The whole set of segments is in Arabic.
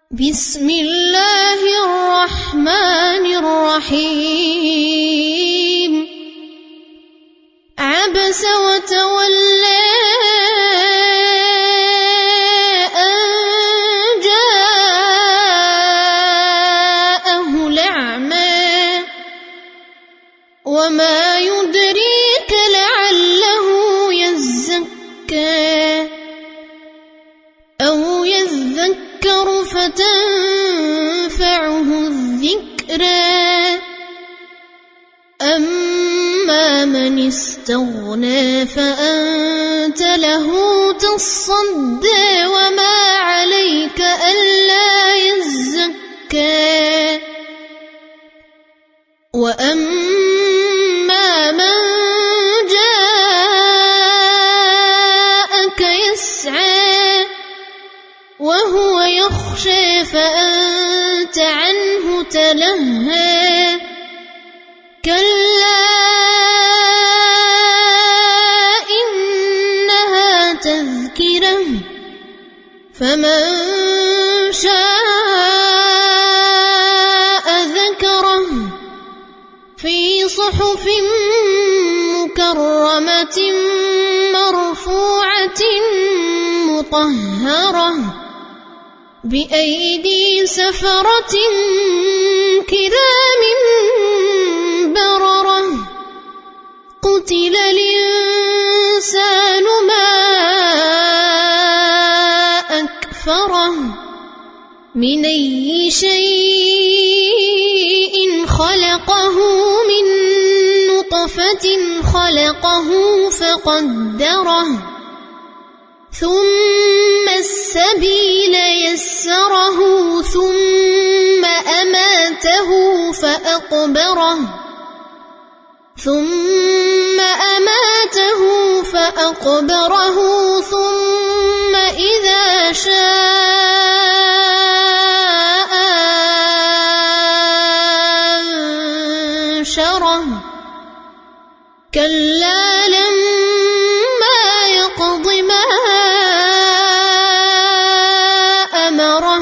بسم الله الرحمن الرحيم عبس وتولى أن جاءه الأعمى وما يدريك لعله يزكى أو يذكر فتنفعه الذكرى أما من استغنى فأنت له تصدى وما عليك ألا يزكى وأما من جاءك يسعى وهو يخشى فأنت عنه تلهى كلا إنها تذكرة فمن شاء ذكره في صحف مكرمة مرفوعة مطهرة بأيدي سفرة كرام بررة قتل الإنسان ما أكفره من أي شيء خلقه من نطفة خلقه فقدره ثم السبيل يسره ثم أماته فأقبره ثم إذا شاء أنشره كلا لما يقض ما أمره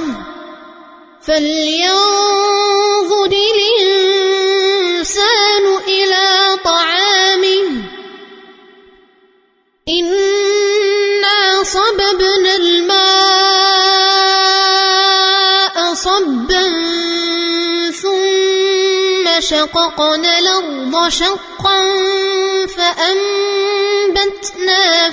فلينظر الإنسان إلى طعامه إنا صببنا الماء صبا ثم شققنا الأرض شقا فأنبتنا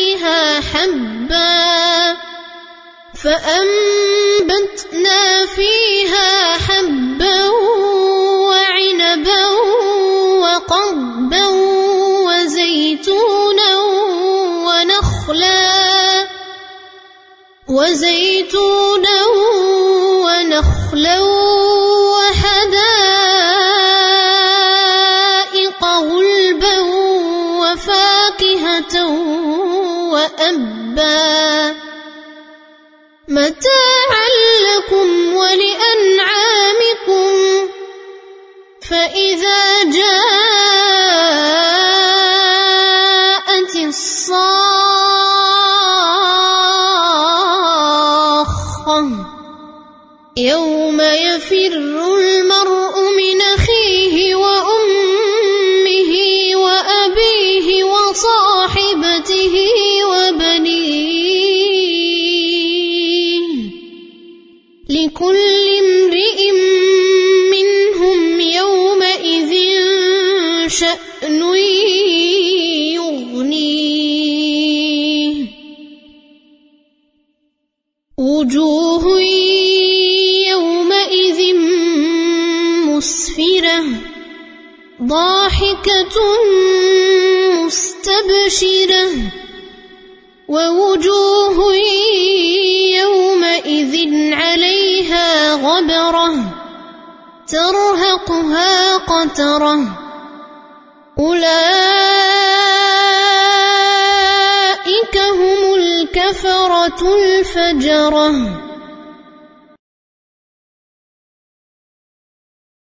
فيها حبا وعنبا وقضبا وزيتونا ونخلا وحدائق غلبا وفاكهة وأبا متاعا لكم ولأنعامكم فإذا جاءت الصاخة يوم يفر المرء من أخيه وأمه وأبيه وصاحبته وبنيه لكل امرئ منهم يومئذ شأن يغنيه وجوه يومئذ مسفرة ضاحكة مستبشرة ووجوه يومئذ عليها غبرة ترهقها قترة أولئك هم الكفرة الفجرة